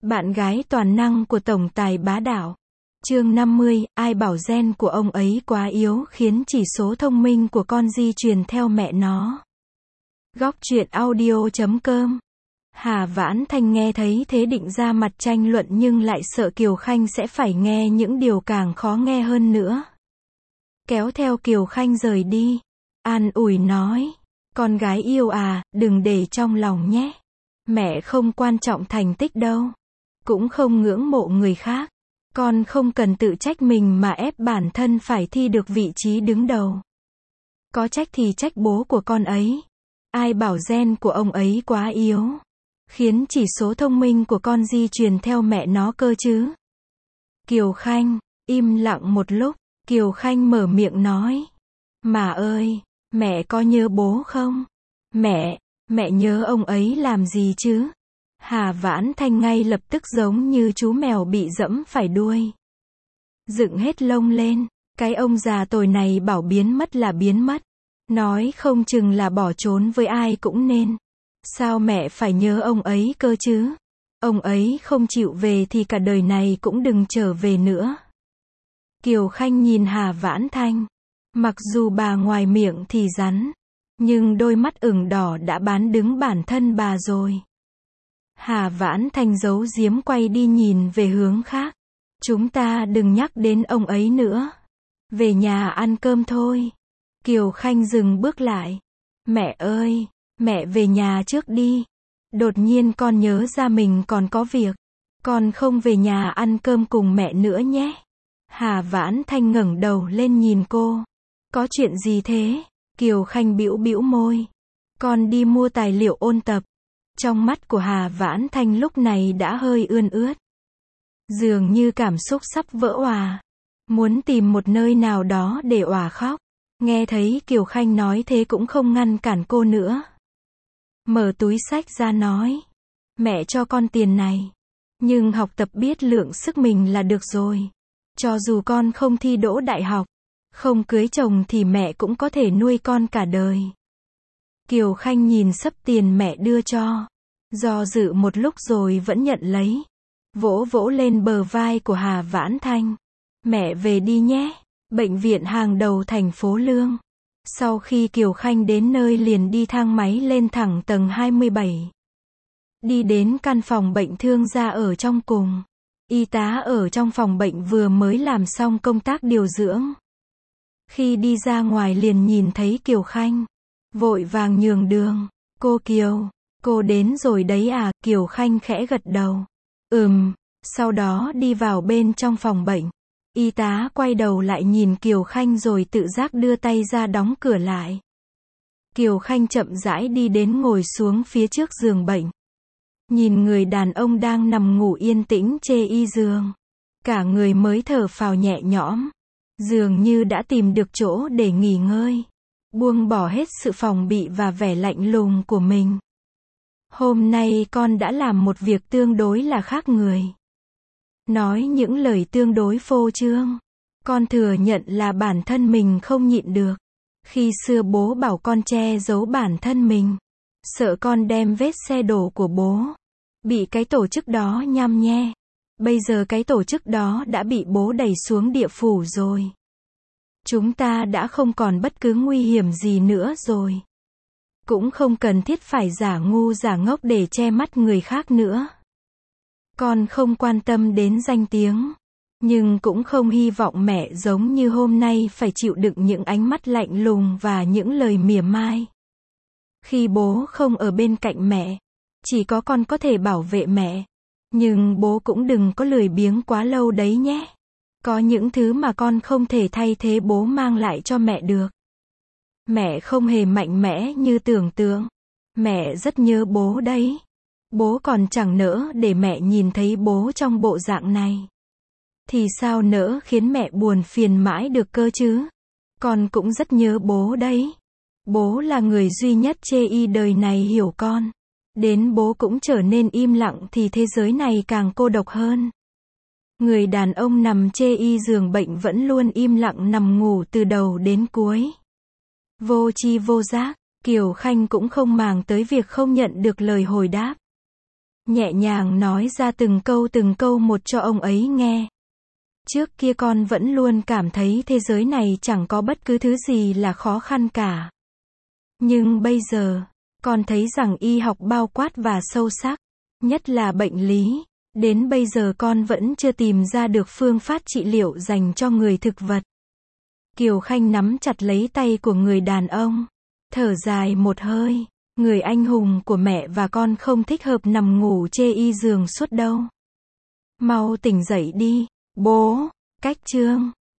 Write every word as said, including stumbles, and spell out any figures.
Bạn gái toàn năng của tổng tài bá đạo. Chương năm mươi, ai bảo gen của ông ấy quá yếu khiến chỉ số thông minh của con di truyền theo mẹ nó. Góc truyện audio chấm com. Hà Vãn Thanh nghe thấy thế định ra mặt tranh luận nhưng lại sợ Kiều Khanh sẽ phải nghe những điều càng khó nghe hơn nữa. Kéo theo Kiều Khanh rời đi. An ủi nói, con gái yêu à, đừng để trong lòng nhé. Mẹ không quan trọng thành tích đâu. Cũng không ngưỡng mộ người khác. Con không cần tự trách mình mà ép bản thân phải thi được vị trí đứng đầu. Có trách thì trách bố của con ấy. Ai bảo gen của ông ấy quá yếu, khiến chỉ số thông minh của con di truyền theo mẹ nó cơ chứ. Kiều Khanh, im lặng một lúc, Kiều Khanh mở miệng nói. Mà ơi, mẹ có nhớ bố không? Mẹ, mẹ nhớ ông ấy làm gì chứ? Hà Vãn Thanh ngay lập tức giống như chú mèo bị dẫm phải đuôi. Dựng hết lông lên, cái ông già tồi này bảo biến mất là biến mất. Nói không chừng là bỏ trốn với ai cũng nên. Sao mẹ phải nhớ ông ấy cơ chứ? Ông ấy không chịu về thì cả đời này cũng đừng trở về nữa. Kiều Khanh nhìn Hà Vãn Thanh. Mặc dù bà ngoài miệng thì rắn, nhưng đôi mắt ửng đỏ đã bán đứng bản thân bà rồi. Hà Vãn Thanh giấu giếm quay đi nhìn về hướng khác. Chúng ta đừng nhắc đến ông ấy nữa. Về nhà ăn cơm thôi. Kiều Khanh dừng bước lại. Mẹ ơi, mẹ về nhà trước đi. Đột nhiên con nhớ ra mình còn có việc. Con không về nhà ăn cơm cùng mẹ nữa nhé. Hà Vãn Thanh ngẩng đầu lên nhìn cô. Có chuyện gì thế? Kiều Khanh bĩu bĩu môi. Con đi mua tài liệu ôn tập. Trong mắt của Hà Vãn Thanh lúc này đã hơi ươn ướt. Dường như cảm xúc sắp vỡ òa. Muốn tìm một nơi nào đó để òa khóc. Nghe thấy Kiều Khanh nói thế cũng không ngăn cản cô nữa. Mở túi xách ra nói. Mẹ cho con tiền này. Nhưng học tập biết lượng sức mình là được rồi. Cho dù con không thi đỗ đại học, không cưới chồng thì mẹ cũng có thể nuôi con cả đời. Kiều Khanh nhìn xấp tiền mẹ đưa cho. Do dự một lúc rồi vẫn nhận lấy. Vỗ vỗ lên bờ vai của Hà Vãn Thanh. Mẹ về đi nhé. Bệnh viện hàng đầu thành phố Lương. Sau khi Kiều Khanh đến nơi liền đi thang máy lên thẳng tầng hai mươi bảy. Đi đến căn phòng bệnh thương gia ở trong cùng. Y tá ở trong phòng bệnh vừa mới làm xong công tác điều dưỡng. Khi đi ra ngoài liền nhìn thấy Kiều Khanh. Vội vàng nhường đường. Cô Kiều, cô đến rồi đấy à? Kiều Khanh khẽ gật đầu. Ừm, sau đó đi vào bên trong phòng bệnh. Y tá quay đầu lại nhìn Kiều Khanh rồi tự giác đưa tay ra đóng cửa lại. Kiều Khanh chậm rãi đi đến ngồi xuống phía trước giường bệnh. Nhìn người đàn ông đang nằm ngủ yên tĩnh chê y giường. Cả người mới thở phào nhẹ nhõm. Dường như đã tìm được chỗ để nghỉ ngơi. Buông bỏ hết sự phòng bị và vẻ lạnh lùng của mình. Hôm nay con đã làm một việc tương đối là khác người. Nói những lời tương đối phô trương. Con thừa nhận là bản thân mình không nhịn được. Khi xưa bố bảo con che giấu bản thân mình. Sợ con đem vết xe đổ của bố. Bị cái tổ chức đó nhăm nhe. Bây giờ cái tổ chức đó đã bị bố đẩy xuống địa phủ rồi. Chúng ta đã không còn bất cứ nguy hiểm gì nữa rồi. Cũng không cần thiết phải giả ngu giả ngốc để che mắt người khác nữa. Con không quan tâm đến danh tiếng. Nhưng cũng không hy vọng mẹ giống như hôm nay phải chịu đựng những ánh mắt lạnh lùng và những lời mỉa mai. Khi bố không ở bên cạnh mẹ, chỉ có con có thể bảo vệ mẹ. Nhưng bố cũng đừng có lười biếng quá lâu đấy nhé. Có những thứ mà con không thể thay thế bố mang lại cho mẹ được. Mẹ không hề mạnh mẽ như tưởng tượng. Mẹ rất nhớ bố đấy. Bố còn chẳng nỡ để mẹ nhìn thấy bố trong bộ dạng này. Thì sao nỡ khiến mẹ buồn phiền mãi được cơ chứ? Con cũng rất nhớ bố đấy. Bố là người duy nhất chê y đời này hiểu con. Đến bố cũng trở nên im lặng thì thế giới này càng cô độc hơn. Người đàn ông nằm chê y giường bệnh vẫn luôn im lặng nằm ngủ từ đầu đến cuối. Vô tri vô giác, Kiều Khanh cũng không màng tới việc không nhận được lời hồi đáp. nhẹ nhàng nói ra từng câu từng câu một cho ông ấy nghe. Trước kia con vẫn luôn cảm thấy thế giới này chẳng có bất cứ thứ gì là khó khăn cả. Nhưng bây giờ, con thấy rằng y học bao quát và sâu sắc, nhất là bệnh lý. Đến bây giờ con vẫn chưa tìm ra được phương pháp trị liệu dành cho người thực vật. Kiều Khanh nắm chặt lấy tay của người đàn ông, thở dài một hơi. Người anh hùng của mẹ và con không thích hợp nằm ngủ chê y giường suốt đâu. Mau tỉnh dậy đi, bố. Cách chương